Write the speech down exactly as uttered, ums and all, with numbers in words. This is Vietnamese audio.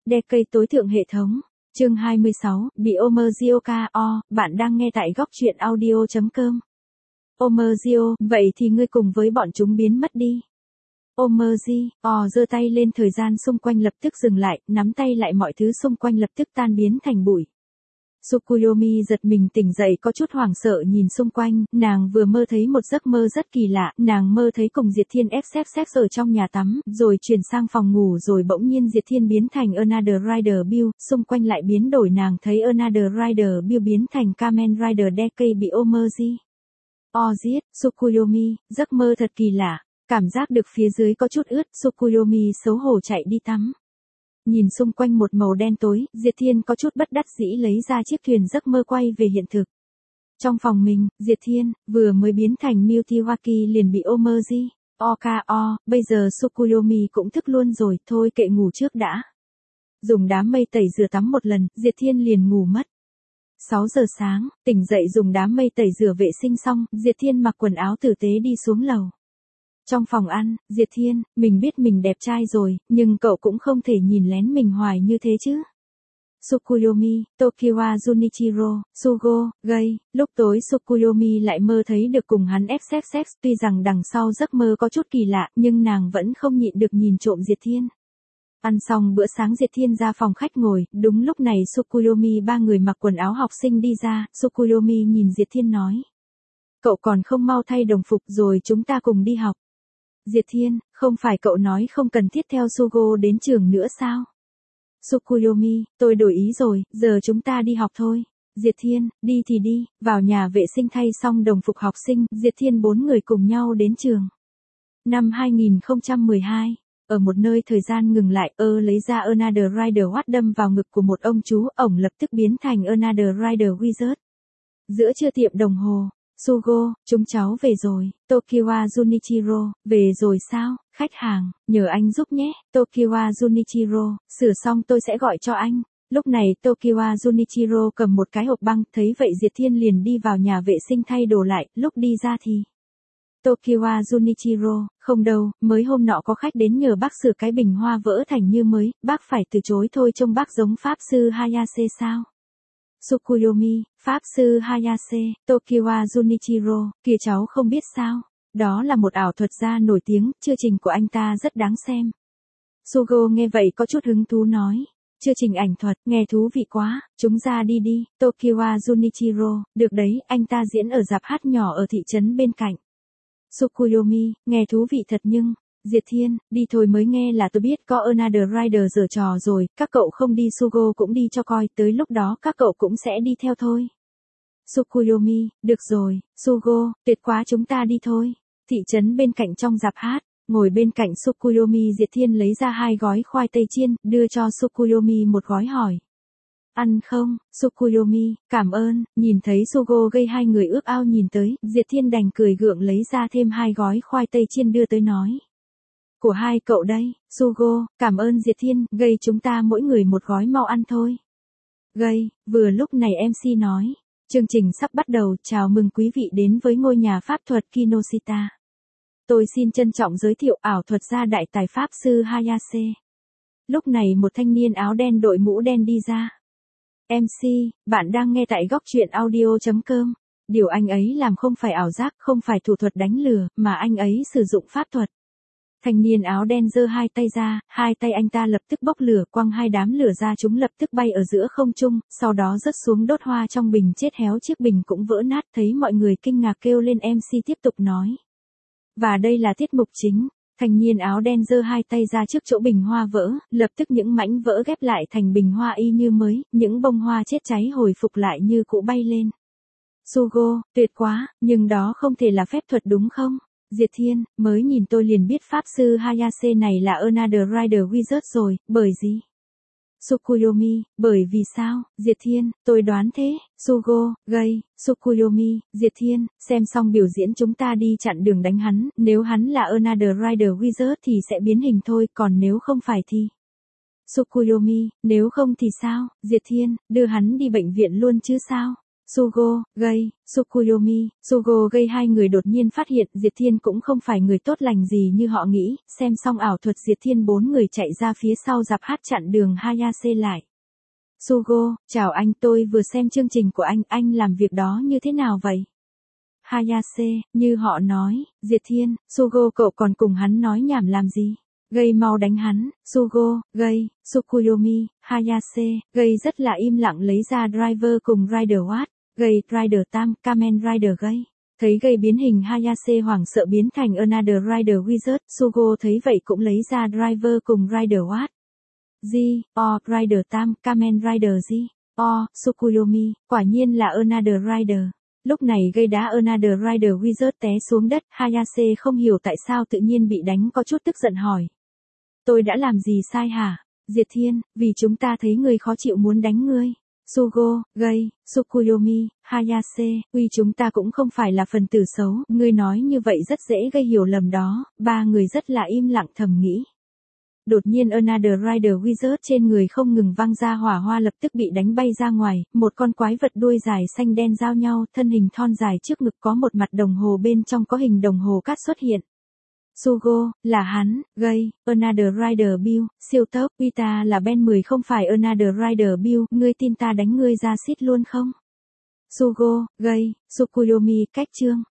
Decade tối thượng hệ thống. Chương hai mươi sáu, bị Omerzio O, bạn đang nghe tại góc truyện audio chấm com. Omerzio, vậy thì ngươi cùng với bọn chúng biến mất đi. Omerzio, O giơ tay lên, thời gian xung quanh lập tức dừng lại, nắm tay lại, mọi thứ xung quanh lập tức tan biến thành bụi. Tsukuyomi giật mình tỉnh dậy, có chút hoảng sợ nhìn xung quanh, nàng vừa mơ thấy một giấc mơ rất kỳ lạ, nàng mơ thấy cùng Diệt Thiên ép xếp xếp ở trong nhà tắm, rồi chuyển sang phòng ngủ, rồi bỗng nhiên Diệt Thiên biến thành Another Rider Bill, xung quanh lại biến đổi, nàng thấy Another Rider Bill biến thành Kamen Rider Decade bị Omerzio O giết. Tsukuyomi, giấc mơ thật kỳ lạ, cảm giác được phía dưới có chút ướt, Tsukuyomi xấu hổ chạy đi tắm. Nhìn xung quanh một màu đen tối, Diệt Thiên có chút bất đắc dĩ lấy ra chiếc thuyền giấc mơ quay về hiện thực. Trong phòng mình, Diệt Thiên, vừa mới biến thành Milwaukee liền bị Omerzio O, bây giờ Tsukuyomi cũng thức luôn rồi, thôi kệ, ngủ trước đã. Dùng đám mây tẩy rửa tắm một lần, Diệt Thiên liền ngủ mất. sáu giờ sáng, tỉnh dậy dùng đám mây tẩy rửa vệ sinh xong, Diệt Thiên mặc quần áo tử tế đi xuống lầu. Trong phòng ăn, Diệt Thiên, mình biết mình đẹp trai rồi, nhưng cậu cũng không thể nhìn lén mình hoài như thế chứ. Tsukuyomi, Tokiwa Junichiro, Sugo, Gay, lúc tối Tsukuyomi lại mơ thấy được cùng hắn ép xếp xếp, tuy rằng đằng sau giấc mơ có chút kỳ lạ, nhưng nàng vẫn không nhịn được nhìn trộm Diệt Thiên. Ăn xong bữa sáng, Diệt Thiên ra phòng khách ngồi, đúng lúc này Tsukuyomi ba người mặc quần áo học sinh đi ra, Tsukuyomi nhìn Diệt Thiên nói. Cậu còn không mau thay đồng phục rồi chúng ta cùng đi học. Diệt Thiên, không phải cậu nói không cần thiết theo Sugo đến trường nữa sao? Tsukuyomi, tôi đổi ý rồi, giờ chúng ta đi học thôi. Diệt Thiên, đi thì đi, vào nhà vệ sinh thay xong đồng phục học sinh, Diệt Thiên bốn người cùng nhau đến trường. Năm hai nghìn không trăm mười hai, ở một nơi thời gian ngừng lại, ơ lấy ra Another Rider Watt đâm vào ngực của một ông chú, ổng lập tức biến thành Another Rider Wizard. Giữa trưa tiệm đồng hồ. Sugo, chúng cháu về rồi. Tokiwa Junichiro, về rồi sao, khách hàng, nhờ anh giúp nhé. Tokiwa Junichiro, sửa xong tôi sẽ gọi cho anh. Lúc này Tokiwa Junichiro cầm một cái hộp băng, thấy vậy Diệt Thiên liền đi vào nhà vệ sinh thay đồ lại, lúc đi ra thì. Tokiwa Junichiro, không đâu, mới hôm nọ có khách đến nhờ bác sửa cái bình hoa vỡ thành như mới, bác phải từ chối thôi, trông bác giống Pháp sư Hayase sao? Tsukuyomi, Pháp sư Hayase, Tokiwa Junichiro, kìa cháu không biết sao, đó là một ảo thuật gia nổi tiếng, chương trình của anh ta rất đáng xem. Sugo nghe vậy có chút hứng thú nói, chương trình ảnh thuật, nghe thú vị quá, chúng ra đi đi. Tokiwa Junichiro, được đấy, anh ta diễn ở rạp hát nhỏ ở thị trấn bên cạnh. Tsukuyomi, nghe thú vị thật nhưng... Diệt Thiên, đi thôi, mới nghe là tôi biết có Another Rider giở trò rồi, các cậu không đi Sugo cũng đi cho coi, tới lúc đó các cậu cũng sẽ đi theo thôi. Tsukuyomi, được rồi, Sugo, tuyệt quá, chúng ta đi thôi. Thị trấn bên cạnh trong rạp hát, ngồi bên cạnh Tsukuyomi, Diệt Thiên lấy ra hai gói khoai tây chiên, đưa cho Tsukuyomi một gói, hỏi. Ăn không? Tsukuyomi, cảm ơn, nhìn thấy Sugo gây hai người ước ao nhìn tới, Diệt Thiên đành cười gượng lấy ra thêm hai gói khoai tây chiên đưa tới nói. Của hai cậu đây, Sugo, cảm ơn Diệt Thiên, Gây chúng ta mỗi người một gói, mau ăn thôi. Gây, vừa lúc này em xê nói, chương trình sắp bắt đầu, chào mừng quý vị đến với ngôi nhà pháp thuật Kinoshita. Tôi xin trân trọng giới thiệu ảo thuật gia đại tài Pháp sư Hayase. Lúc này một thanh niên áo đen đội mũ đen đi ra. em xê, bạn đang nghe tại góc truyện audio chấm com. Điều anh ấy làm không phải ảo giác, không phải thủ thuật đánh lừa, mà anh ấy sử dụng pháp thuật. Thanh niên áo đen giơ hai tay ra, hai tay anh ta lập tức bốc lửa, quăng hai đám lửa ra, chúng lập tức bay ở giữa không trung, sau đó rớt xuống đốt hoa trong bình, chết héo, chiếc bình cũng vỡ nát, thấy mọi người kinh ngạc kêu lên, em xê tiếp tục nói. Và đây là tiết mục chính. Thanh niên áo đen giơ hai tay ra trước chỗ bình hoa vỡ, lập tức những mảnh vỡ ghép lại thành bình hoa y như mới, những bông hoa chết cháy hồi phục lại như cũ bay lên. Sugo, tuyệt quá, nhưng đó không thể là phép thuật đúng không? Diệt Thiên, mới nhìn tôi liền biết Pháp sư Hayase này là Another Rider Wizard rồi, bởi gì? Tsukuyomi, bởi vì sao? Diệt Thiên, tôi đoán thế. Sugo, Gay, Tsukuyomi, Diệt Thiên, xem xong biểu diễn chúng ta đi chặn đường đánh hắn, nếu hắn là Another Rider Wizard thì sẽ biến hình thôi, còn nếu không phải thì... Tsukuyomi, nếu không thì sao? Diệt Thiên, đưa hắn đi bệnh viện luôn chứ sao? Sugo, Gây, Tsukuyomi, Sugo Gây hai người đột nhiên phát hiện Diệt Thiên cũng không phải người tốt lành gì như họ nghĩ, xem xong ảo thuật Diệt Thiên bốn người chạy ra phía sau dạp hát chặn đường Hayase lại. Sugo, chào anh, tôi vừa xem chương trình của anh, anh làm việc đó như thế nào vậy? Hayase, như họ nói, Diệt Thiên, Sugo cậu còn cùng hắn nói nhảm làm gì? Gây mau đánh hắn, Sugo, Gây, Tsukuyomi, Hayase, Gây rất là im lặng lấy ra Driver cùng Rider Watt, Gây, Rider Tam, Kamen Rider Gây. Thấy Gây biến hình Hayase hoảng sợ biến thành Another Rider Wizard, Sugo thấy vậy cũng lấy ra Driver cùng Rider Watt. G, O, Rider Tam, Kamen Rider G, O, Tsukuyomi, quả nhiên là Another Rider. Lúc này Gây đá Another Rider Wizard té xuống đất, Hayase không hiểu tại sao tự nhiên bị đánh có chút tức giận hỏi. Tôi đã làm gì sai hả? Diệt Thiên, vì chúng ta thấy ngươi khó chịu muốn đánh ngươi. Sugo, Gây, Tsukuyomi, Hayase, uy chúng ta cũng không phải là phần tử xấu, ngươi nói như vậy rất dễ gây hiểu lầm đó, ba người rất là im lặng thầm nghĩ. Đột nhiên Another Rider Wizard trên người không ngừng văng ra hỏa hoa lập tức bị đánh bay ra ngoài, một con quái vật đuôi dài xanh đen giao nhau, thân hình thon dài trước ngực có một mặt đồng hồ bên trong có hình đồng hồ cát xuất hiện. Sugo, là hắn, Gây, Another Rider Bill, siêu tốc, uy ta là Ben mười không phải Another Rider Bill, ngươi tin ta đánh ngươi ra xít luôn không? Sugo, Gây, Tsukuyomi, cách chương.